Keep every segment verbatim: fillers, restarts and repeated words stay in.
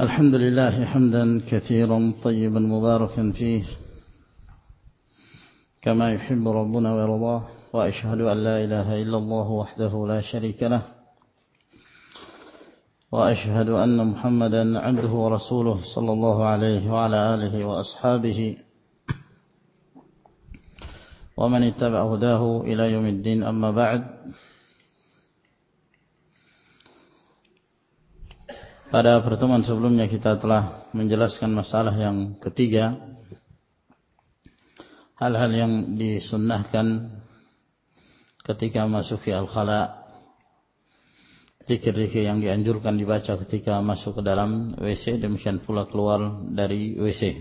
الحمد لله حمدا كثيرا طيبا مباركا فيه كما يحب ربنا ويرضاه، وأشهد أن لا إله إلا الله وحده لا شريك له، وأشهد أن محمدا عبده ورسوله صلى الله عليه وعلى آله وأصحابه ومن اتبع هداه إلى يوم الدين. أما بعد. Pada pertemuan sebelumnya kita telah menjelaskan masalah yang ketiga, hal-hal yang disunnahkan ketika masuk ke al-khala, zikir-zikir yang dianjurkan dibaca ketika masuk ke dalam W C, demikian pula keluar dari W C.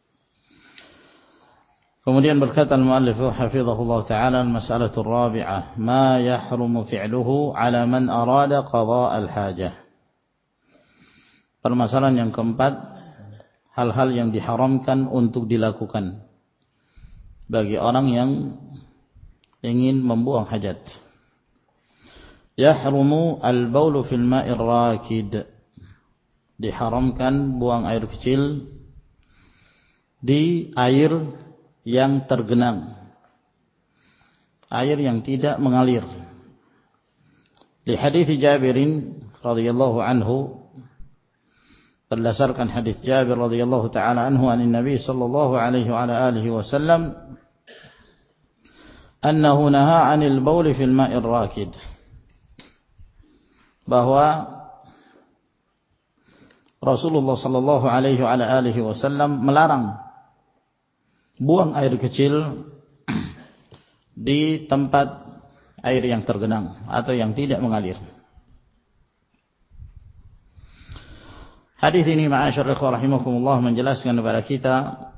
Kemudian berkata al-muallif hafizahullah ta'ala, al-mas'alatul rabi'ah, ma yahrumu fi'luhu ala man arada qada al-hajah. Permasalahan yang keempat, hal-hal yang diharamkan untuk dilakukan bagi orang yang ingin membuang hajat. Yahrumu al-baulu fil ma'ir rakid. Diharamkan buang air kecil di air yang tergenang, air yang tidak mengalir. Di hadits Jabirin radhiyallahu anhu, berdasarkan hadis Jabir radhiyallahu taala anhu anin Nabi sallallahu alaihi wa ala alihi wasallam annahu naha 'anil baul fil ma'ir rakid, bahwa Rasulullah sallallahu alaihi wa ala alihi wasallam melarang buang air kecil di tempat air yang tergenang atau yang tidak mengalir. Hadis ini ma'asyar ikhwah rahimakumullah menjelaskan kepada kita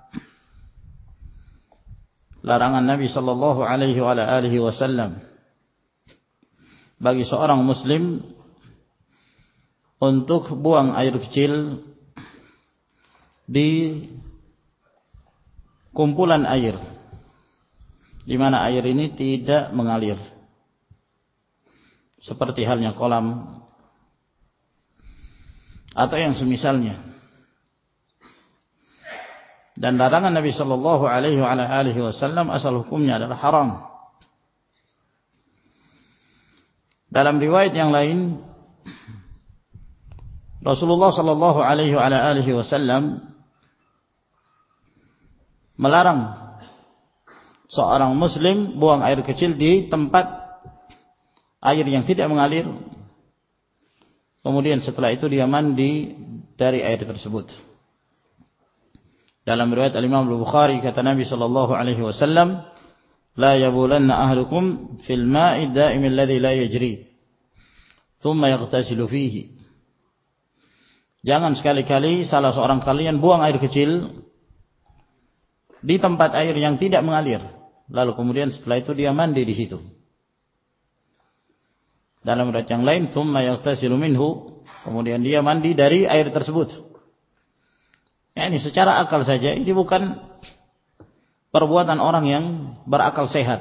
larangan Nabi sallallahu alaihi wa alihi wasallam bagi seorang muslim untuk buang air kecil di kumpulan air di mana air ini tidak mengalir, seperti halnya kolam atau yang semisalnya. Dan larangan Nabi sallallahu alaihi wa alihi wasallam asal hukumnya adalah haram. Dalam riwayat yang lain, Rasulullah sallallahu alaihi wa alihi wasallam melarang seorang muslim buang air kecil di tempat air yang tidak mengalir, kemudian setelah itu dia mandi dari air tersebut. Dalam riwayat al-Imam Al-Bukhari kata Nabi sallallahu alaihi wasallam, la yabulanna ahlukum fil ma'i da'im alladhi la yajri thumma yaghtasilu fihi. Jangan sekali-kali salah seorang kalian buang air kecil di tempat air yang tidak mengalir, lalu kemudian setelah itu dia mandi di situ. Dalam riwayat yang lain, thumma yaghtasilu minhu, kemudian dia mandi dari air tersebut. Ya, ini secara akal saja, ini bukan perbuatan orang yang berakal sehat.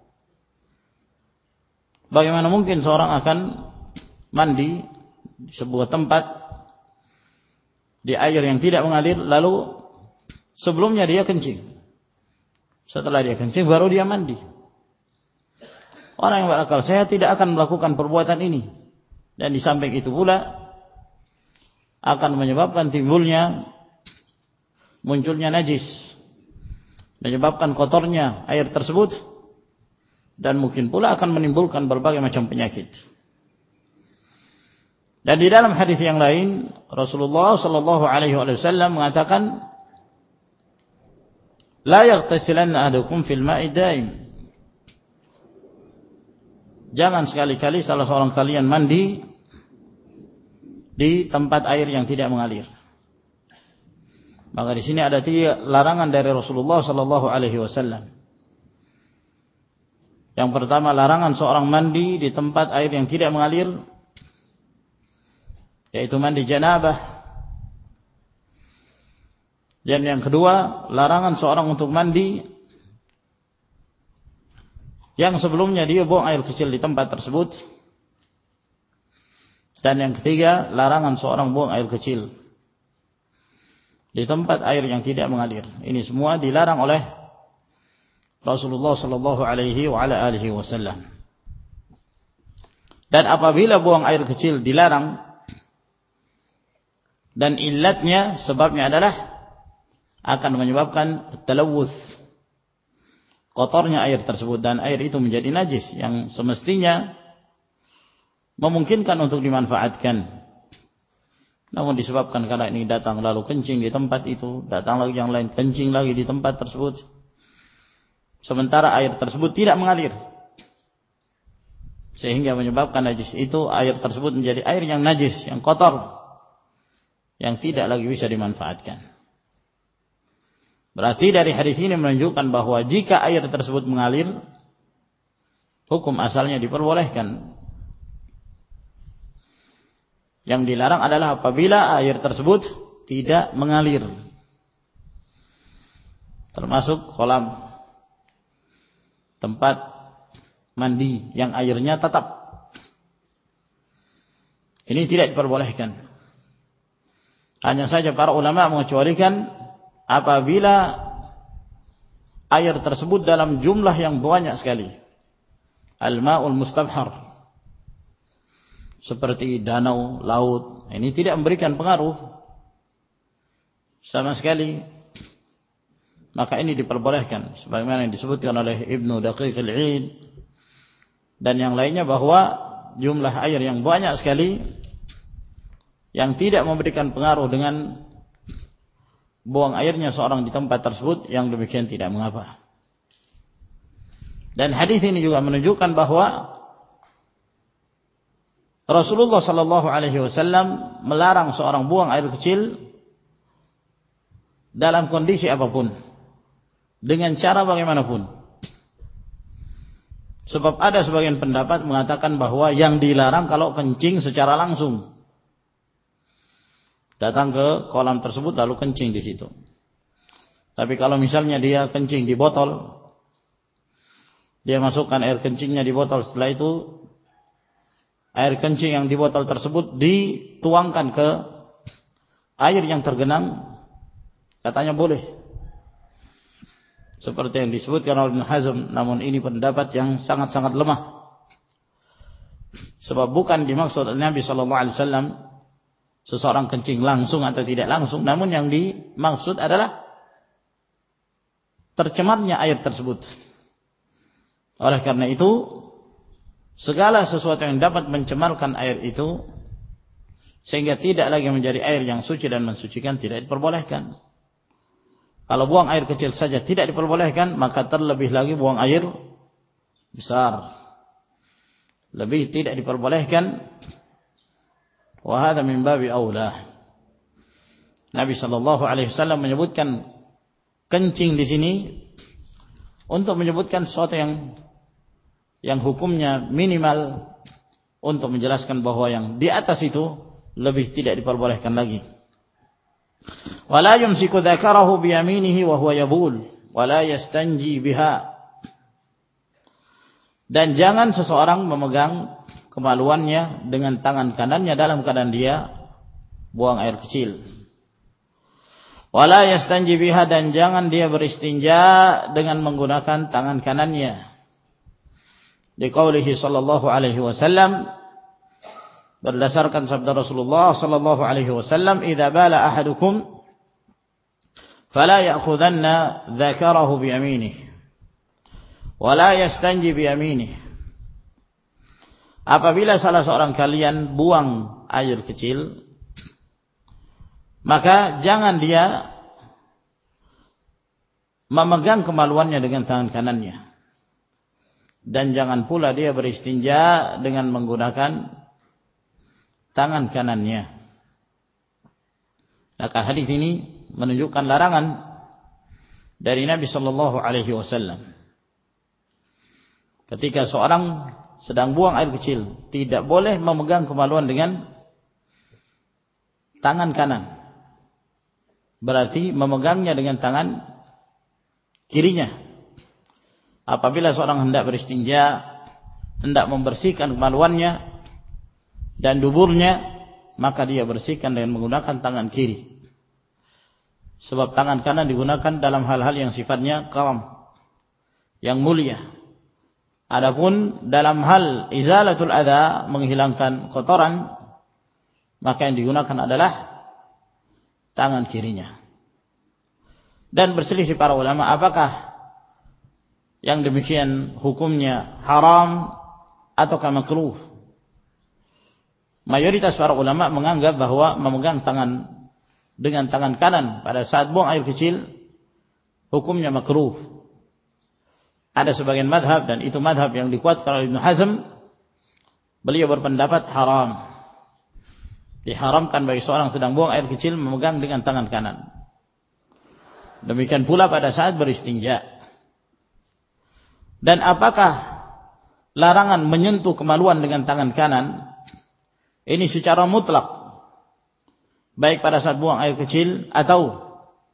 Bagaimana mungkin seorang akan mandi di sebuah tempat di air yang tidak mengalir, lalu sebelumnya dia kencing, setelah dia kencing baru dia mandi. Orang yang berakal sehat tidak akan melakukan perbuatan ini. Dan di samping itu pula akan menyebabkan timbulnya, munculnya najis, menyebabkan kotornya air tersebut, dan mungkin pula akan menimbulkan berbagai macam penyakit. Dan di dalam hadis yang lain, Rasulullah sallallahu alaihi wasallam mengatakan, la yaghtasilanna ahadukum fil ma'i daim. Jangan sekali-kali salah seorang kalian mandi di tempat air yang tidak mengalir. Maka di sini ada tiga larangan dari Rasulullah sallallahu alaihi wasallam. Yang pertama, larangan seorang mandi di tempat air yang tidak mengalir, yaitu mandi janabah. Dan yang kedua, larangan seorang untuk mandi yang sebelumnya dia buang air kecil di tempat tersebut. Dan yang ketiga, larangan seorang buang air kecil di tempat air yang tidak mengalir. Ini semua dilarang oleh Rasulullah sallallahu alaihi wa ala alihi wasallam. Dan apabila buang air kecil dilarang, dan illatnya, sebabnya adalah akan menyebabkan talawuth, kotornya air tersebut, dan air itu menjadi najis yang semestinya memungkinkan untuk dimanfaatkan. Namun disebabkan karena ini datang lalu kencing di tempat itu, datang lagi yang lain kencing lagi di tempat tersebut, sementara air tersebut tidak mengalir, sehingga menyebabkan najis itu, air tersebut menjadi air yang najis, yang kotor, yang tidak lagi bisa dimanfaatkan. Berarti dari hadis ini menunjukkan bahwa jika air tersebut mengalir, hukum asalnya diperbolehkan. Yang dilarang adalah apabila air tersebut tidak mengalir, termasuk kolam, tempat mandi yang airnya tetap, ini tidak diperbolehkan. Hanya saja para ulama mengecualikan apabila air tersebut dalam jumlah yang banyak sekali, al-ma'ul mustabhar, seperti danau, laut, ini tidak memberikan pengaruh sama sekali, maka ini diperbolehkan, sebagaimana yang disebutkan oleh Ibnu Daqiq al-Eid dan yang lainnya, bahwa jumlah air yang banyak sekali yang tidak memberikan pengaruh dengan buang airnya seorang di tempat tersebut, yang demikian tidak mengapa. Dan hadis ini juga menunjukkan bahwa Rasulullah sallallahu alaihi wasallam melarang seorang buang air kecil dalam kondisi apapun, dengan cara bagaimanapun. Sebab ada sebagian pendapat mengatakan bahwa yang dilarang kalau kencing secara langsung, datang ke kolam tersebut lalu kencing di situ. Tapi kalau misalnya dia kencing di botol, dia masukkan air kencingnya di botol, setelah itu air kencing yang di botol tersebut dituangkan ke air yang tergenang, katanya boleh. Seperti yang disebutkan oleh Ibnu Hazm, namun ini pendapat yang sangat-sangat lemah. Sebab bukan dimaksud oleh Nabi sallallahu alaihi wasallam seseorang kencing langsung atau tidak langsung, namun yang dimaksud adalah tercemarnya air tersebut. Oleh karena itu, segala sesuatu yang dapat mencemarkan air itu sehingga tidak lagi menjadi air yang suci dan mensucikan, tidak diperbolehkan. Kalau buang air kecil saja tidak diperbolehkan, maka terlebih lagi buang air besar, lebih tidak diperbolehkan. Wa hadza min babi aula. Nabi sallallahu alaihi wasallam menyebutkan kencing di sini untuk menyebutkan sesuatu yang yang hukumnya minimal, untuk menjelaskan bahwa yang di atas itu lebih tidak diperbolehkan lagi. Wala yumsiku dzakarahu bi yaminihi wa huwa yabul wala yastanji biha. Dan jangan seseorang memegang kemaluannya dengan tangan kanannya dalam keadaan dia buang air kecil. Wala yastanji biha, dan jangan dia beristinja dengan menggunakan tangan kanannya. Liqaulihi sallallahu alaihi wasallam, berdasarkan sabda Rasulullah sallallahu alaihi wasallam, idza bala ahadukum fala ya'khudanna dzakarahu bi yaminihi wala yastanji bi yaminihi. Apabila salah seorang kalian buang air kecil, maka jangan dia memegang kemaluannya dengan tangan kanannya, dan jangan pula dia beristinja dengan menggunakan tangan kanannya. Maka hadis ini menunjukkan larangan dari Nabi sallallahu alaihi wasallam. Ketika seorang sedang buang air kecil, tidak boleh memegang kemaluan dengan tangan kanan, berarti memegangnya dengan tangan kirinya. Apabila seorang hendak beristinja, hendak membersihkan kemaluannya dan duburnya, maka dia bersihkan dengan menggunakan tangan kiri. Sebab tangan kanan digunakan dalam hal-hal yang sifatnya karam, yang mulia. Adapun dalam hal izalatul adza, menghilangkan kotoran, maka yang digunakan adalah tangan kirinya. Dan berselisih para ulama apakah yang demikian hukumnya haram ataukah makruh. Mayoritas para ulama menganggap bahwa memegang tangan dengan tangan kanan pada saat buang air kecil hukumnya makruh. Ada sebagian madhab, dan itu madhab yang dikuatkan oleh Ibnu Hazm, beliau berpendapat haram, diharamkan bagi seorang sedang buang air kecil memegang dengan tangan kanan. Demikian pula pada saat beristinja. Dan apakah larangan menyentuh kemaluan dengan tangan kanan ini secara mutlak, baik pada saat buang air kecil atau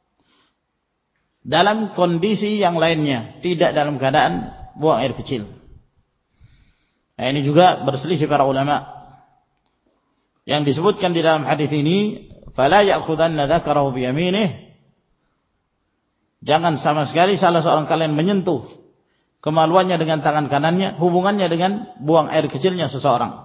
dalam kondisi yang lainnya, tidak dalam keadaan buang air kecil? Nah, ini juga berselisih para ulama. Yang disebutkan di dalam hadis ini, fala ya'khudanna dzakarahu bi yaminih, jangan sama sekali salah seorang kalian menyentuh kemaluannya dengan tangan kanannya, hubungannya dengan buang air kecilnya seseorang.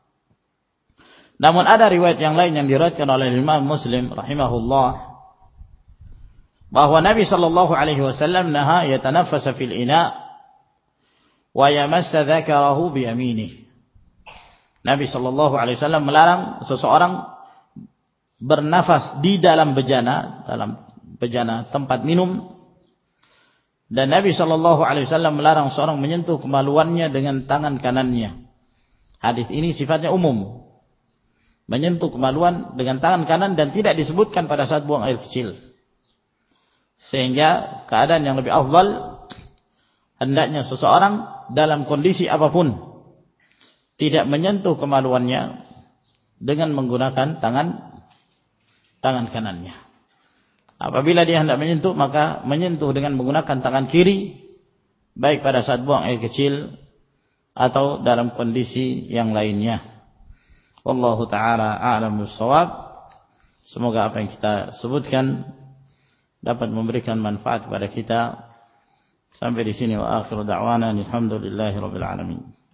Namun ada riwayat yang lain yang diriwayatkan oleh Imam Muslim rahimahullah, bahwa Nabi sallallahu alaihi wasallam naha yatanaffasa fil ina wa yamassa dzakarahu bi yaminih. Nabi sallallahu alaihi wasallam melarang seseorang bernafas di dalam bejana, dalam bejana tempat minum, dan Nabi sallallahu alaihi wasallam melarang seorang menyentuh kemaluannya dengan tangan kanannya. Hadis ini sifatnya umum, menyentuh kemaluan dengan tangan kanan, dan tidak disebutkan pada saat buang air kecil. Sehingga keadaan yang lebih afdal, hendaknya seseorang dalam kondisi apapun tidak menyentuh kemaluannya dengan menggunakan tangan tangan kanannya. Apabila dia hendak menyentuh, maka menyentuh dengan menggunakan tangan kiri, baik pada saat buang air kecil atau dalam kondisi yang lainnya. Wallahu ta'ala a'lam bissawab. Semoga apa yang kita sebutkan dapat memberikan manfaat kepada kita. Sampai di sini, wa akhiru da'wana alhamdulillahi rabbil alamin.